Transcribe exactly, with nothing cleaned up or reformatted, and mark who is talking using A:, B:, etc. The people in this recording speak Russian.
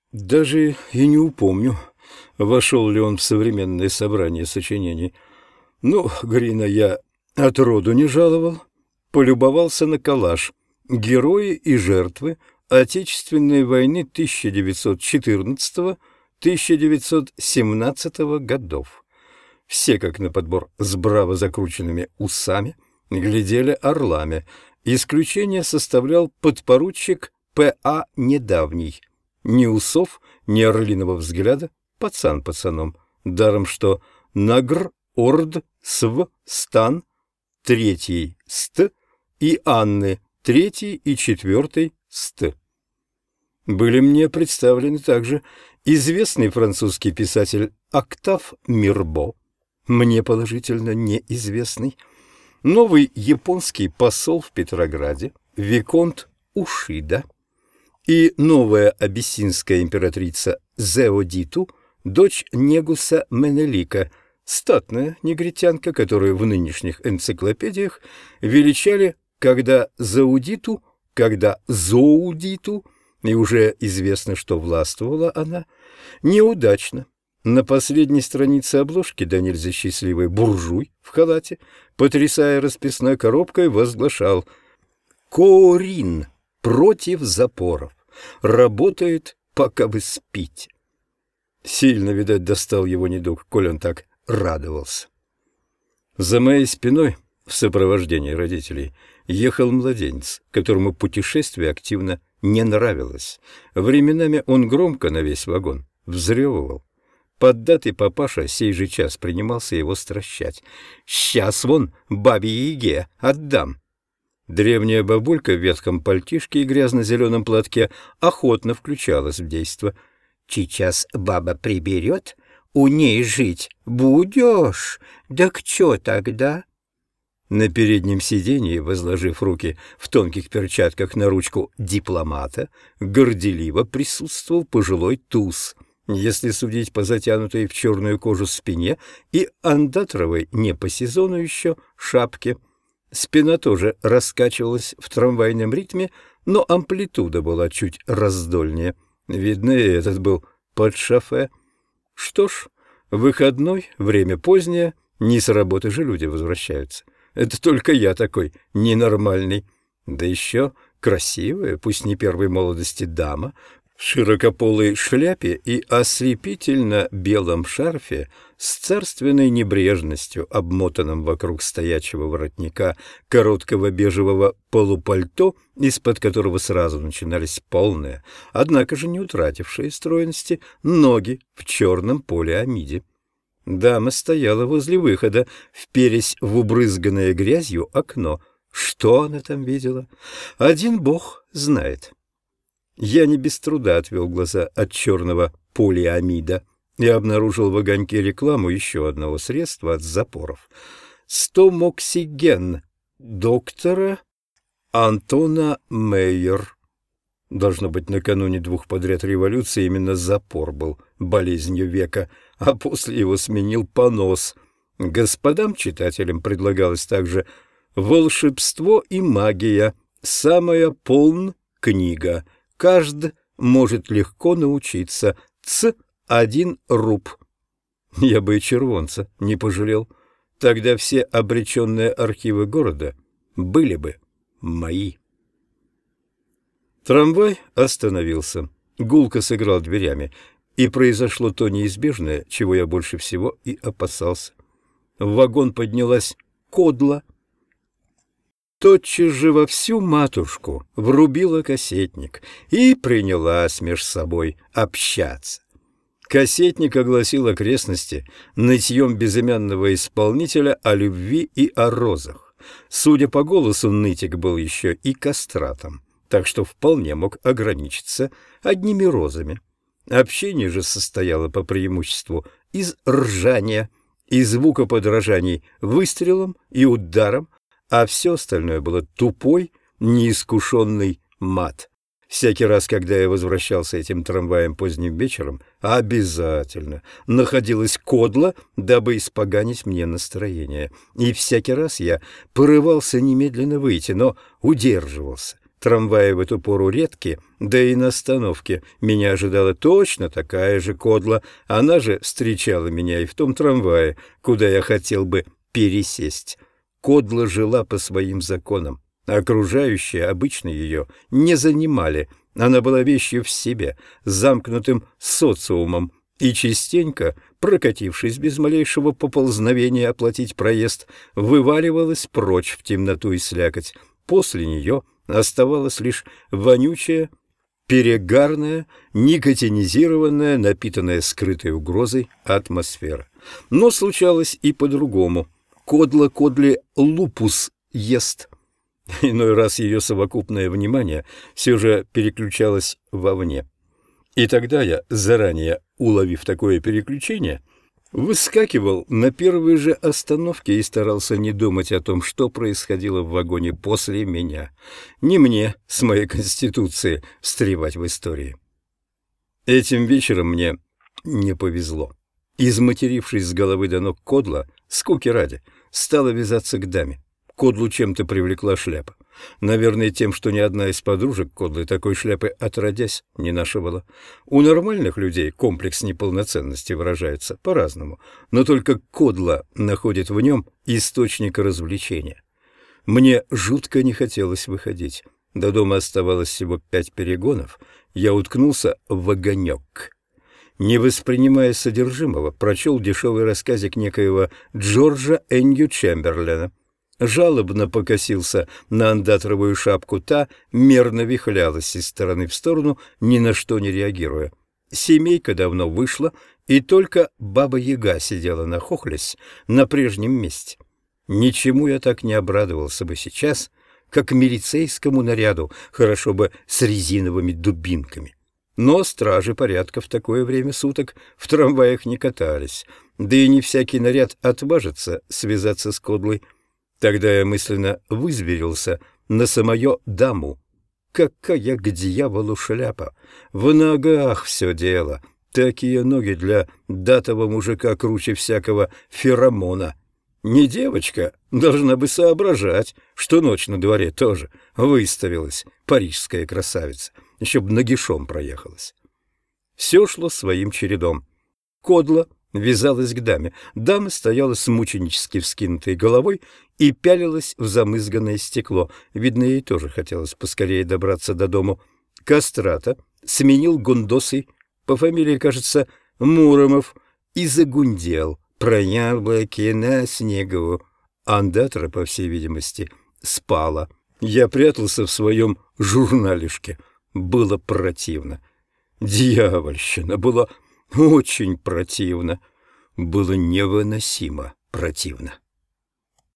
A: Даже и не упомню, вошел ли он в современное собрание сочинений. Ну, Грина я отроду не жаловал, полюбовался на коллаж «Герои и жертвы Отечественной войны тысяча девятьсот четырнадцатого — тысяча девятьсот семнадцатого годов». Все, как на подбор, с браво закрученными усами, глядели орлами. Исключение составлял подпоручик П А Недавний. Ни усов, ни орлиного взгляда, пацан пацаном, даром что Нагр, Орд, Св, Стан, третий Ст и Анны, третий и четвертый Ст. Были мне представлены также известный французский писатель Октав Мирбо, мне положительно неизвестный, новый японский посол в Петрограде, виконт Ушида, и новая абиссинская императрица Зеодиту, дочь Негуса Менелика, статная негритянка, которую в нынешних энциклопедиях величали когда Заудиту, когда Зоудиту, и уже известно, что властвовала она неудачно. На последней странице обложки да нельзя счастливый буржуй в халате, потрясая расписной коробкой, возглашал: «Коорин против запоров. Работает, пока вы спите». Сильно, видать, достал его недуг, коль он так радовался. За моей спиной, в сопровождении родителей, ехал младенец, которому путешествие активно не нравилось. Временами он громко на весь вагон взрёвывал. Поддатый папаша сей же час принимался его стращать. «Сейчас вон бабе-яге отдам». Древняя бабулька в ветхом пальтишке и грязно-зеленом платке охотно включалась в действо. «Сейчас баба приберет, у ней жить будешь, да к чё тогда?» На переднем сиденье, возложив руки в тонких перчатках на ручку дипломата, горделиво присутствовал пожилой туз, если судить по затянутой в черную кожу спине и андатровой, не по сезону еще, шапке. Спина тоже раскачивалась в трамвайном ритме, но амплитуда была чуть раздольнее. Видно, и этот был под шофе. Что ж, выходной, время позднее, не с работы же люди возвращаются. Это только я такой ненормальный. Да еще красивая, пусть не первой молодости дама, в широкополой шляпе и ослепительно белом шарфе с царственной небрежностью, обмотанным вокруг стоячего воротника короткого бежевого полупальто, из-под которого сразу начинались полные, однако же не утратившие стройности, ноги в черном полиамиде. Дама стояла возле выхода, вперясь в убрызганное грязью окно. Что она там видела? Один бог знает. Я не без труда отвел глаза от черного полиамида и обнаружил в огоньке рекламу еще одного средства от запоров. Стомоксиген доктора Антона Мейер. Должно быть, накануне двух подряд революций именно запор был болезнью века, а после его сменил понос. Господам читателям предлагалось также «Волшебство и магия. Самая полн книга. Каждый может легко научиться. Ц. Один руб». Я бы и червонца не пожалел. Тогда все обреченные архивы города были бы мои. Трамвай остановился. Гулко сыграл дверями, и произошло то неизбежное, чего я больше всего и опасался. В вагон поднялась кодла. Тотчас же во всю матушку врубила кассетник и принялась меж собой общаться. Кассетник огласил окрестности нытьем безымянного исполнителя о любви и о розах. Судя по голосу, нытик был еще и кастратом, так что вполне мог ограничиться одними розами. Общение же состояло по преимуществу из ржания и звукоподражаний выстрелом и ударом, а все остальное было тупой, неискушенный мат. Всякий раз, когда я возвращался этим трамваем поздним вечером, обязательно находилась кодла, дабы испоганить мне настроение. И всякий раз я порывался немедленно выйти, но удерживался. Трамваи в эту пору редки, да и на остановке меня ожидала точно такая же кодла. Она же встречала меня и в том трамвае, куда я хотел бы пересесть. Кодла жила по своим законам. Окружающие обычно ее не занимали. Она была вещью в себе, замкнутым социумом, и частенько, прокатившись без малейшего поползновения оплатить проезд, вываливалась прочь в темноту и слякоть. После нее оставалась лишь вонючая, перегарная, никотинизированная, напитанная скрытой угрозой атмосфера. Но случалось и по-другому. Кодла кодли лупус ест. Иной раз ее совокупное внимание все же переключалось вовне. И тогда я, заранее уловив такое переключение, выскакивал на первой же остановке и старался не думать о том, что происходило в вагоне после меня. Не мне, с моей конституцией, встревать в истории. Этим вечером мне не повезло. Изматерившись с головы до ног кодла, скуки ради, стала вязаться к даме. Кодлу чем-то привлекла шляпа. Наверное, тем, что ни одна из подружек кодлы такой шляпы отродясь не нашивала. У нормальных людей комплекс неполноценности выражается по-разному, но только кодла находит в нем источник развлечения. Мне жутко не хотелось выходить. До дома оставалось всего пять перегонов. Я уткнулся в огонек. Не воспринимая содержимого, прочел дешевый рассказик некоего Джорджа Энью Чемберлена. Жалобно покосился на андатровую шапку, та мерно вихлялась из стороны в сторону, ни на что не реагируя. Семейка давно вышла, и только Баба-Яга сидела нахохлясь на прежнем месте. Ничему я так не обрадовался бы сейчас, как милицейскому наряду, хорошо бы с резиновыми дубинками. Но стражи порядка в такое время суток в трамваях не катались, да и не всякий наряд отважится связаться с кодлой. Тогда я мысленно вызверился на самое даму. Какая к дьяволу шляпа! В ногах все дело. Такие ноги для датого мужика круче всякого феромона. Не девочка должна бы соображать, что ночь на дворе тоже выставилась парижская красавица, еще б нагишом проехалась. Все шло своим чередом. Кодла вязалась к даме. Дама стояла с мученически вскинутой головой и пялилась в замызганное стекло. Видно, ей тоже хотелось поскорее добраться до дому. Кастрата сменил гундосый, по фамилии, кажется, Муромов, и загундел про яблоки на снегу. Андатра, по всей видимости, спала. Я прятался в своем журналишке. Было противно. Дьявольщина, было очень противно. Было невыносимо противно.